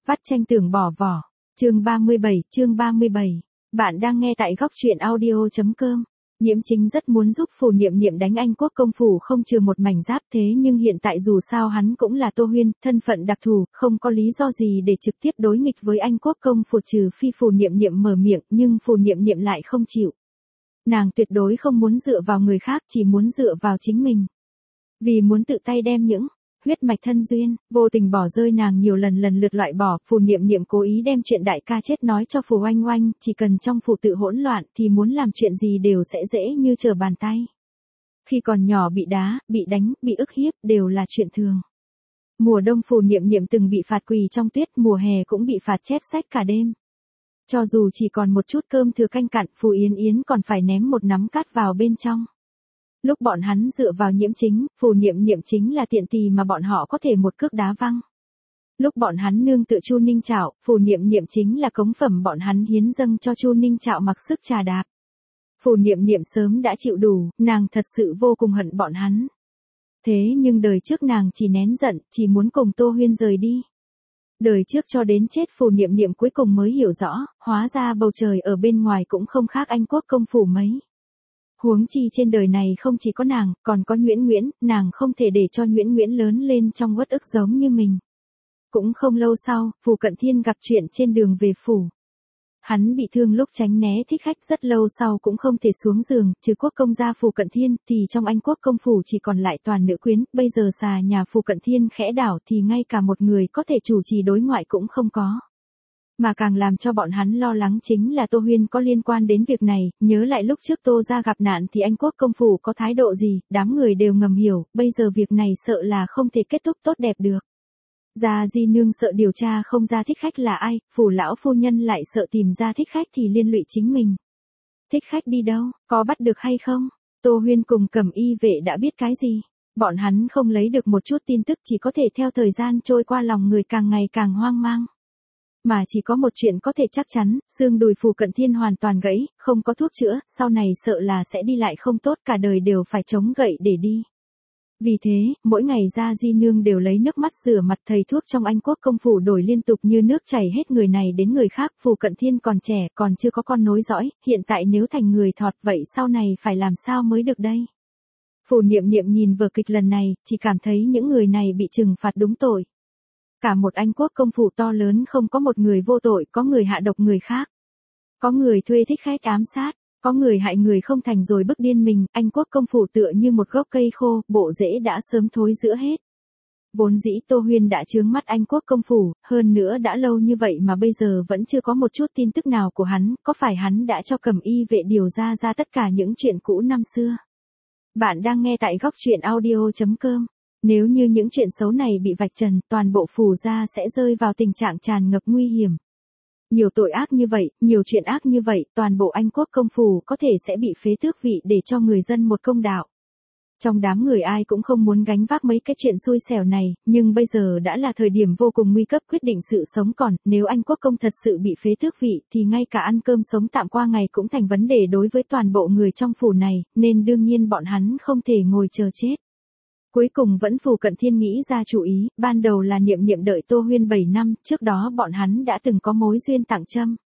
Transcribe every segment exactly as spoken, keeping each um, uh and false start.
Vắt tranh tưởng bỏ vỏ. Chương ba mươi bảy, chương ba mươi bảy. Bạn đang nghe tại góc truyện audio chấm com. Nhiễm Chính rất muốn giúp Phù Niệm Niệm đánh Anh Quốc công phủ không trừ một mảnh giáp, thế nhưng hiện tại dù sao hắn cũng là Tô Huyên, thân phận đặc thù, không có lý do gì để trực tiếp đối nghịch với Anh Quốc công phủ, trừ phi Phù Niệm Niệm mở miệng, nhưng Phù Niệm Niệm lại không chịu. Nàng tuyệt đối không muốn dựa vào người khác, chỉ muốn dựa vào chính mình. Vì muốn tự tay đem những huyết mạch thân duyên, vô tình bỏ rơi nàng nhiều lần lần lượt loại bỏ, Phù Niệm Niệm cố ý đem chuyện đại ca chết nói cho Phù Oanh Oanh, chỉ cần trong phủ tự hỗn loạn thì muốn làm chuyện gì đều sẽ dễ như trở bàn tay. Khi còn nhỏ bị đá, bị đánh, bị ức hiếp đều là chuyện thường. Mùa đông Phù Niệm Niệm từng bị phạt quỳ trong tuyết, mùa hè cũng bị phạt chép sách cả đêm. Cho dù chỉ còn một chút cơm thừa canh cặn, Phù Yến Yến còn phải ném một nắm cát vào bên trong. Lúc bọn hắn dựa vào Nhiễm Chính, Phù Niệm Niệm chính là tiện tì mà bọn họ có thể một cước đá văng. Lúc bọn hắn nương tựa Chu Ninh Trạo, Phù Niệm Niệm chính là cống phẩm bọn hắn hiến dâng cho Chu Ninh Trạo mặc sức trà đạp. Phù Niệm Niệm sớm đã chịu đủ, nàng thật sự vô cùng hận bọn hắn. Thế nhưng đời trước nàng chỉ nén giận, chỉ muốn cùng Tô Huyên rời đi. Đời trước cho đến chết Phù Niệm Niệm cuối cùng mới hiểu rõ, hóa ra bầu trời ở bên ngoài cũng không khác Anh Quốc công phủ mấy. Huống chi trên đời này không chỉ có nàng, còn có Nguyễn Nguyễn, nàng không thể để cho Nguyễn Nguyễn lớn lên trong uất ức giống như mình. Cũng không lâu sau, Phù Cận Thiên gặp chuyện trên đường về phủ. Hắn bị thương lúc tránh né thích khách, rất lâu sau cũng không thể xuống giường, trừ quốc công gia Phù Cận Thiên thì trong Anh Quốc công phủ chỉ còn lại toàn nữ quyến, bây giờ xà nhà Phù Cận Thiên khẽ đảo thì ngay cả một người có thể chủ trì đối ngoại cũng không có. Mà càng làm cho bọn hắn lo lắng chính là Tô Huyên có liên quan đến việc này, nhớ lại lúc trước Tô gia gặp nạn thì Anh Quốc công phủ có thái độ gì, đám người đều ngầm hiểu, bây giờ việc này sợ là không thể kết thúc tốt đẹp được. Gia Di nương sợ điều tra không ra thích khách là ai, phủ lão phu nhân lại sợ tìm ra thích khách thì liên lụy chính mình. Thích khách đi đâu, có bắt được hay không? Tô Huyên cùng Cẩm Y vệ đã biết cái gì? Bọn hắn không lấy được một chút tin tức, chỉ có thể theo thời gian trôi qua lòng người càng ngày càng hoang mang. Mà chỉ có một chuyện có thể chắc chắn, xương đùi Phù Cận Thiên hoàn toàn gãy, không có thuốc chữa, sau này sợ là sẽ đi lại không tốt, cả đời đều phải chống gậy để đi. Vì thế, mỗi ngày Gia Di nương đều lấy nước mắt rửa mặt, thầy thuốc trong Anh Quốc công phủ đổi liên tục như nước chảy hết người này đến người khác. Phù Cận Thiên còn trẻ, còn chưa có con nối dõi, hiện tại nếu thành người thọt vậy sau này phải làm sao mới được đây? Phù Niệm Niệm nhìn vở kịch lần này, chỉ cảm thấy những người này bị trừng phạt đúng tội. Cả một Anh Quốc công phủ to lớn không có một người vô tội, có người hạ độc người khác. Có người thuê thích khách ám sát, có người hại người không thành rồi bức điên mình, Anh Quốc công phủ tựa như một gốc cây khô, bộ rễ đã sớm thối rữa hết. Vốn dĩ Tô Huyên đã chướng mắt Anh Quốc công phủ, hơn nữa đã lâu như vậy mà bây giờ vẫn chưa có một chút tin tức nào của hắn, có phải hắn đã cho Cẩm Y vệ điều ra ra tất cả những chuyện cũ năm xưa? Bạn đang nghe tại góc truyện audio chấm com. Nếu như những chuyện xấu này bị vạch trần, toàn bộ Phù gia sẽ rơi vào tình trạng tràn ngập nguy hiểm. Nhiều tội ác như vậy, nhiều chuyện ác như vậy, toàn bộ Anh Quốc công phủ có thể sẽ bị phế tước vị để cho người dân một công đạo. Trong đám người ai cũng không muốn gánh vác mấy cái chuyện xui xẻo này, nhưng bây giờ đã là thời điểm vô cùng nguy cấp quyết định sự sống còn, nếu Anh Quốc công thật sự bị phế tước vị thì ngay cả ăn cơm sống tạm qua ngày cũng thành vấn đề đối với toàn bộ người trong phủ này, nên đương nhiên bọn hắn không thể ngồi chờ chết. Cuối cùng vẫn Phù Cận Thiên nghĩ ra chủ ý, ban đầu là Niệm Niệm đợi Tô Huyên bảy năm, trước đó bọn hắn đã từng có mối duyên tặng châm.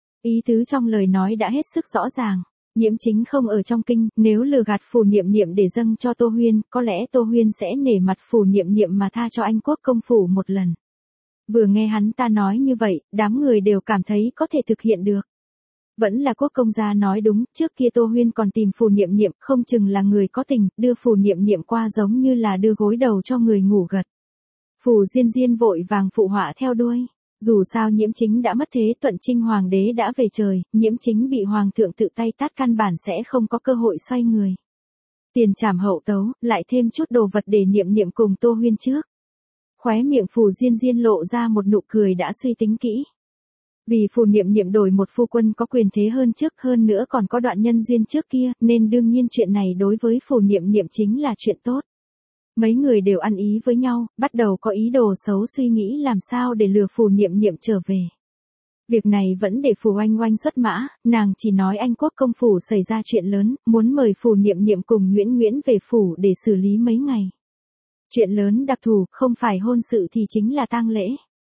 Ý tứ trong lời nói đã hết sức rõ ràng, Nhiễm Chính không ở trong kinh, nếu lừa gạt Phù Niệm Niệm để dâng cho Tô Huyên, có lẽ Tô Huyên sẽ nể mặt Phù Niệm Niệm mà tha cho Anh Quốc công phủ một lần. Vừa nghe hắn ta nói như vậy, đám người đều cảm thấy có thể thực hiện được. Vẫn là quốc công gia nói đúng, trước kia Tô Huyên còn tìm Phù Niệm Niệm, không chừng là người có tình, đưa Phù Niệm Niệm qua giống như là đưa gối đầu cho người ngủ gật. Phù Diên Diên vội vàng phụ họa theo đuôi. Dù sao Nhiễm Chính đã mất thế, Tuận Trinh hoàng đế đã về trời, Nhiễm Chính bị hoàng thượng tự tay tát căn bản sẽ không có cơ hội xoay người. Tiền trảm hậu tấu, lại thêm chút đồ vật để Niệm Niệm cùng Tô Huyên trước. Khóe miệng Phù Diên Diên lộ ra một nụ cười đã suy tính kỹ. Vì Phù Niệm Niệm đổi một phu quân có quyền thế hơn trước, hơn nữa còn có đoạn nhân duyên trước kia, nên đương nhiên chuyện này đối với Phù Niệm Niệm chính là chuyện tốt. Mấy người đều ăn ý với nhau, bắt đầu có ý đồ xấu suy nghĩ làm sao để lừa Phù Niệm Niệm trở về. Việc này vẫn để Phù Oanh Oanh xuất mã, nàng chỉ nói Anh Quốc công phủ xảy ra chuyện lớn, muốn mời Phù Niệm Niệm cùng Nguyễn Nguyễn về phủ để xử lý mấy ngày. Chuyện lớn đặc thù, không phải hôn sự thì chính là tang lễ.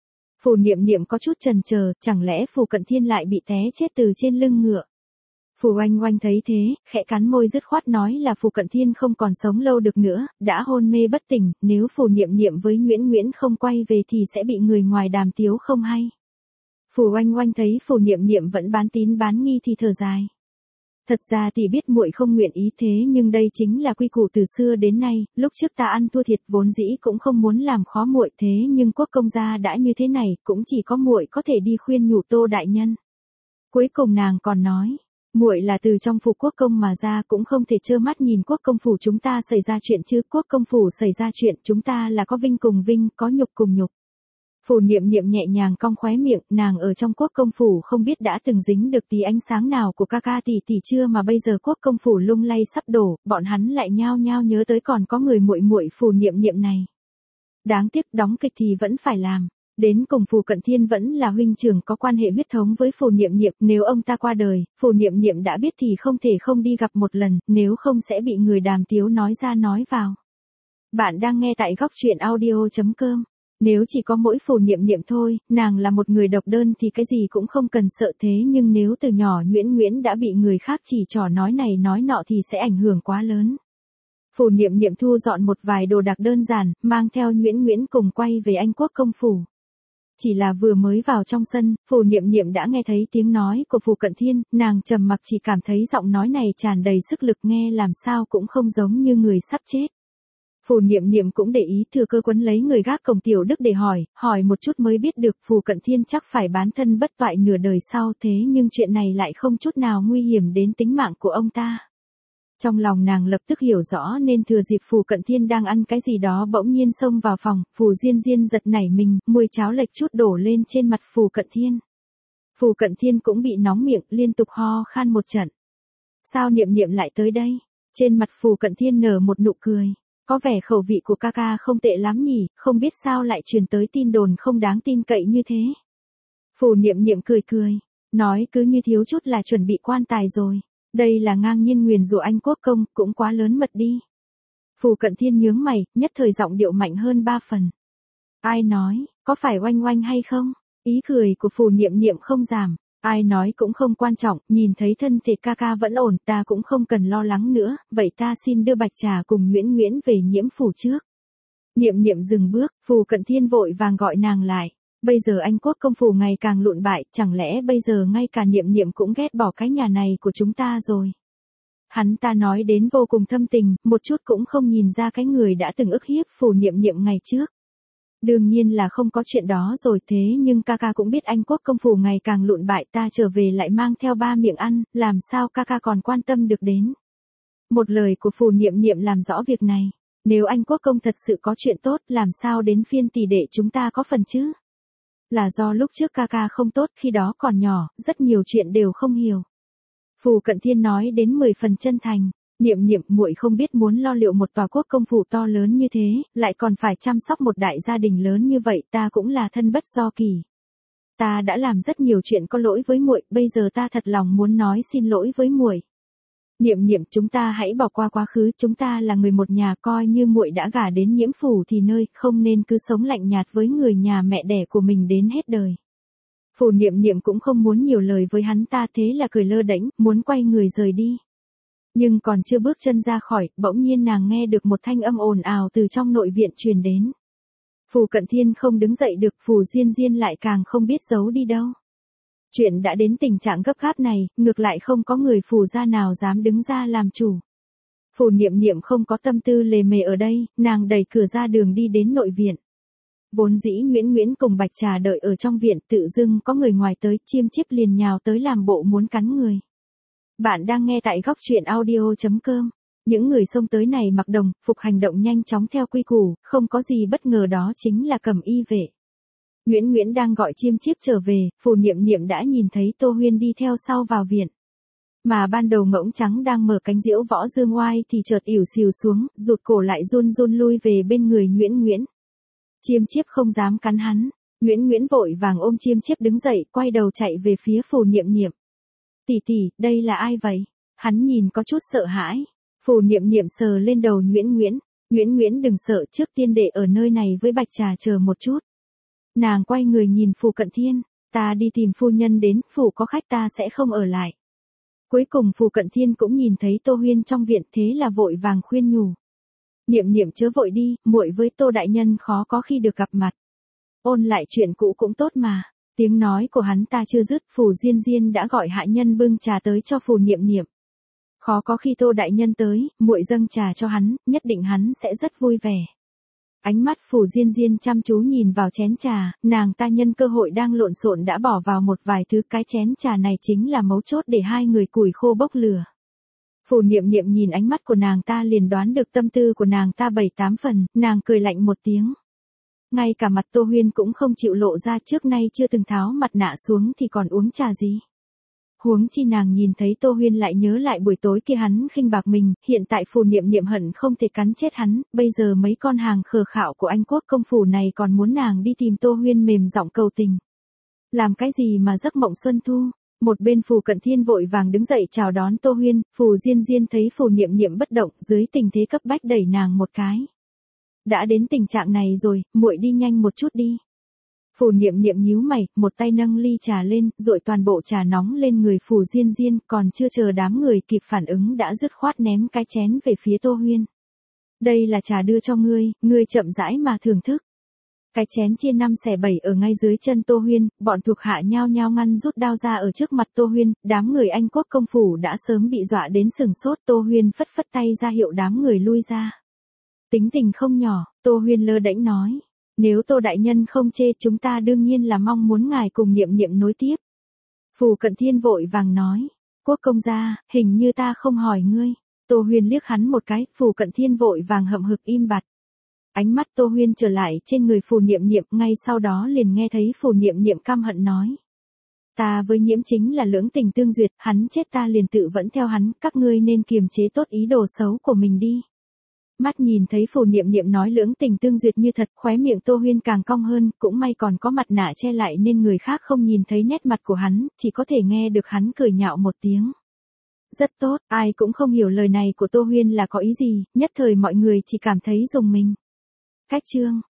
Phù Niệm Niệm có chút chần chờ, chẳng lẽ Phù Cận Thiên lại bị té chết từ trên lưng ngựa. Phù Oanh Oanh thấy thế, khẽ cắn môi dứt khoát nói là Phù Cận Thiên không còn sống lâu được nữa, đã hôn mê bất tỉnh, nếu Phù Niệm Niệm với Nguyễn Nguyễn không quay về thì sẽ bị người ngoài đàm tiếu không hay. Phù Oanh Oanh thấy Phù Niệm Niệm vẫn bán tín bán nghi thì thở dài. Thật ra thì biết muội không nguyện ý thế nhưng đây chính là quy củ từ xưa đến nay, lúc trước ta ăn thua thiệt vốn dĩ cũng không muốn làm khó muội thế nhưng quốc công gia đã như thế này, cũng chỉ có muội có thể đi khuyên nhủ Tô đại nhân. Cuối cùng nàng còn nói, muội là từ trong phủ quốc công mà ra cũng không thể trơ mắt nhìn quốc công phủ chúng ta xảy ra chuyện chứ, quốc công phủ xảy ra chuyện chúng ta là có vinh cùng vinh, có nhục cùng nhục. Phù Niệm Niệm nhẹ nhàng cong khóe miệng, nàng ở trong quốc công phủ không biết đã từng dính được tí ánh sáng nào của ca ca tỷ tỷ chưa mà bây giờ quốc công phủ lung lay sắp đổ, bọn hắn lại nhao nhao nhớ tới còn có người muội muội Phù Niệm Niệm này. Đáng tiếc đóng kịch thì vẫn phải làm. Đến cùng Phù Cận Thiên vẫn là huynh trưởng có quan hệ huyết thống với Phù Niệm Niệm, nếu ông ta qua đời, Phù Niệm Niệm đã biết thì không thể không đi gặp một lần, nếu không sẽ bị người đàm tiếu nói ra nói vào. Bạn đang nghe tại góc truyện audio chấm com. Nếu chỉ có mỗi Phù Niệm Niệm thôi, nàng là một người độc đơn thì cái gì cũng không cần sợ thế nhưng nếu từ nhỏ Nguyễn Nguyễn đã bị người khác chỉ trỏ nói này nói nọ thì sẽ ảnh hưởng quá lớn. Phù Niệm Niệm thu dọn một vài đồ đạc đơn giản, mang theo Nguyễn Nguyễn cùng quay về Anh Quốc công phủ. Chỉ là vừa mới vào trong sân, Phù Niệm Niệm đã nghe thấy tiếng nói của Phù Cận Thiên, nàng trầm mặc chỉ cảm thấy giọng nói này tràn đầy sức lực nghe làm sao cũng không giống như người sắp chết. Phù Niệm Niệm cũng để ý thừa cơ quấn lấy người gác cổng Tiểu Đức để hỏi, hỏi một chút mới biết được Phù Cận Thiên chắc phải bán thân bất toại nửa đời sau thế nhưng chuyện này lại không chút nào nguy hiểm đến tính mạng của ông ta. Trong lòng nàng lập tức hiểu rõ nên thừa dịp Phù Cận Thiên đang ăn cái gì đó bỗng nhiên xông vào phòng, Phù Diên Diên giật nảy mình, mùi cháo lệch chút đổ lên trên mặt Phù Cận Thiên. Phù Cận Thiên cũng bị nóng miệng, liên tục ho khan một trận. Sao Niệm Niệm lại tới đây? Trên mặt Phù Cận Thiên nở một nụ cười. Có vẻ khẩu vị của ca ca không tệ lắm nhỉ, không biết sao lại truyền tới tin đồn không đáng tin cậy như thế. Phù Niệm Niệm cười cười, nói cứ như thiếu chút là chuẩn bị quan tài rồi. Đây là ngang nhiên nguyền rủa anh quốc công, cũng quá lớn mật đi. Phù Cận Thiên nhướng mày, nhất thời giọng điệu mạnh hơn ba phần. Ai nói, có phải Oanh Oanh hay không? Ý cười của Phù Niệm Niệm không giảm. Ai nói cũng không quan trọng, nhìn thấy thân thể ca ca vẫn ổn, ta cũng không cần lo lắng nữa, vậy ta xin đưa Bạch Trà cùng Nguyễn Nguyễn về Nhiễm phủ trước. Niệm Niệm dừng bước, Phù Cận Thiên vội vàng gọi nàng lại. Bây giờ Anh quốc công phủ ngày càng lụn bại, chẳng lẽ bây giờ ngay cả Niệm Niệm cũng ghét bỏ cái nhà này của chúng ta rồi. Hắn ta nói đến vô cùng thâm tình, một chút cũng không nhìn ra cái người đã từng ức hiếp Phù Niệm Niệm ngày trước. Đương nhiên là không có chuyện đó rồi thế nhưng ca ca cũng biết Anh quốc công phủ ngày càng lụn bại ta trở về lại mang theo ba miệng ăn, làm sao ca ca còn quan tâm được đến. Một lời của Phù Niệm Niệm làm rõ việc này, nếu Anh quốc công thật sự có chuyện tốt làm sao đến phiên tỷ đệ chúng ta có phần chứ. Là do lúc trước ca ca không tốt khi đó còn nhỏ, rất nhiều chuyện đều không hiểu. Phù Cận Thiên nói đến mười phần chân thành. Niệm Niệm muội không biết muốn lo liệu một tòa quốc công phủ to lớn như thế, lại còn phải chăm sóc một đại gia đình lớn như vậy, ta cũng là thân bất do kỳ. Ta đã làm rất nhiều chuyện có lỗi với muội, bây giờ ta thật lòng muốn nói xin lỗi với muội. Niệm Niệm chúng ta hãy bỏ qua quá khứ, chúng ta là người một nhà, coi như muội đã gả đến Nhiễm phủ thì nơi, không nên cứ sống lạnh nhạt với người nhà mẹ đẻ của mình đến hết đời. Phù Niệm Niệm cũng không muốn nhiều lời với hắn ta thế là cười lơ đễnh, muốn quay người rời đi. Nhưng còn chưa bước chân ra khỏi, bỗng nhiên nàng nghe được một thanh âm ồn ào từ trong nội viện truyền đến. Phù Cận Thiên không đứng dậy được, Phù Diên Diên lại càng không biết giấu đi đâu. Chuyện đã đến tình trạng gấp gáp này, ngược lại không có người Phù gia nào dám đứng ra làm chủ. Phù Niệm Niệm không có tâm tư lề mề ở đây, nàng đẩy cửa ra đường đi đến nội viện. Vốn dĩ Nguyễn Nguyễn cùng Bạch Trà đợi ở trong viện, tự dưng có người ngoài tới, chiêm chiếp liền nhào tới làm bộ muốn cắn người. Bạn đang nghe tại góc truyện audio chấm com. Những người xông tới này mặc đồng, phục hành động nhanh chóng theo quy củ, không có gì bất ngờ đó chính là Cẩm y vệ. Nguyễn Nguyễn đang gọi chiêm chiếp trở về, Phù Niệm Niệm đã nhìn thấy Tô Huyên đi theo sau vào viện. Mà ban đầu Ngỗng Trắng đang mở cánh diễu võ dương oai thì chợt ỉu xìu xuống, rụt cổ lại run run lui về bên người Nguyễn Nguyễn. Chiêm chiếp không dám cắn hắn, Nguyễn Nguyễn vội vàng ôm chiêm chiếp đứng dậy, quay đầu chạy về phía Phù Niệm Niệm. Tỷ tỷ, đây là ai vậy? Hắn nhìn có chút sợ hãi. Phù Niệm Niệm sờ lên đầu Nguyễn Nguyễn. Nguyễn Nguyễn đừng sợ, trước tiên để ở nơi này với Bạch Trà chờ một chút. Nàng quay người nhìn Phù Cận Thiên, ta đi tìm phu nhân đến, phủ có khách ta sẽ không ở lại. Cuối cùng Phù Cận Thiên cũng nhìn thấy Tô Huyên trong viện, thế là vội vàng khuyên nhủ. Niệm niệm chớ vội đi, muội với Tô đại nhân khó có khi được gặp mặt. Ôn lại chuyện cũ cũng tốt mà. Tiếng nói của hắn ta chưa dứt, Phù Diên Diên đã gọi hạ nhân bưng trà tới cho Phù Niệm Niệm. Khó có khi Tô đại nhân tới, muội dâng trà cho hắn, nhất định hắn sẽ rất vui vẻ. Ánh mắt Phù Diên Diên chăm chú nhìn vào chén trà, nàng ta nhân cơ hội đang lộn xộn đã bỏ vào một vài thứ, cái chén trà này chính là mấu chốt để hai người củi khô bốc lửa. Phù Niệm Niệm nhìn ánh mắt của nàng ta liền đoán được tâm tư của nàng ta bảy tám phần, nàng cười lạnh một tiếng. Ngay cả mặt Tô Huyên cũng không chịu lộ ra, trước nay chưa từng tháo mặt nạ xuống thì còn uống trà gì. Huống chi nàng nhìn thấy Tô Huyên lại nhớ lại buổi tối kia hắn khinh bạc mình, hiện tại Phù Niệm Niệm hận không thể cắn chết hắn, bây giờ mấy con hàng khờ khạo của Anh Quốc công phủ này còn muốn nàng đi tìm Tô Huyên mềm giọng cầu tình. Làm cái gì mà giấc mộng xuân thu. Một bên Phù Cận Thiên vội vàng đứng dậy chào đón Tô Huyên, Phù Diên Diên thấy Phù Niệm Niệm bất động, dưới tình thế cấp bách đẩy nàng một cái. Đã đến tình trạng này rồi, muội đi nhanh một chút đi. Phù Niệm Niệm nhíu mày, một tay nâng ly trà lên, dội toàn bộ trà nóng lên người Phù Diên Diên, còn chưa chờ đám người kịp phản ứng đã dứt khoát ném cái chén về phía Tô Huyên. Đây là trà đưa cho ngươi, ngươi chậm rãi mà thưởng thức. Cái chén chia năm xẻ bảy ở ngay dưới chân Tô Huyên, bọn thuộc hạ nhao nhao ngăn rút đao ra ở trước mặt Tô Huyên, đám người Anh Quốc công phủ đã sớm bị dọa đến sừng sốt. Tô Huyên phất phất tay ra hiệu đám người lui ra. Tính tình không nhỏ, Tô Huyên lơ đễnh nói. Nếu Tô đại nhân không chê, chúng ta đương nhiên là mong muốn ngài cùng Niệm Niệm nối tiếp. Phù Cận Thiên vội vàng nói. Quốc công gia, hình như ta không hỏi ngươi. Tô Huyên liếc hắn một cái, Phù Cận Thiên vội vàng hậm hực im bặt. Ánh mắt Tô Huyên trở lại trên người Phù Niệm Niệm, ngay sau đó liền nghe thấy Phù Niệm Niệm căm hận nói. Ta với Nhiễm Chính là lưỡng tình tương duyệt, hắn chết ta liền tự vẫn theo hắn, các ngươi nên kiềm chế tốt ý đồ xấu của mình đi. Mắt nhìn thấy Phù Niệm Niệm nói lưỡng tình tương duyệt như thật, khóe miệng Tô Huyên càng cong hơn, cũng may còn có mặt nạ che lại nên người khác không nhìn thấy nét mặt của hắn, chỉ có thể nghe được hắn cười nhạo một tiếng. Rất tốt, ai cũng không hiểu lời này của Tô Huyên là có ý gì, nhất thời mọi người chỉ cảm thấy rùng mình. Cách chương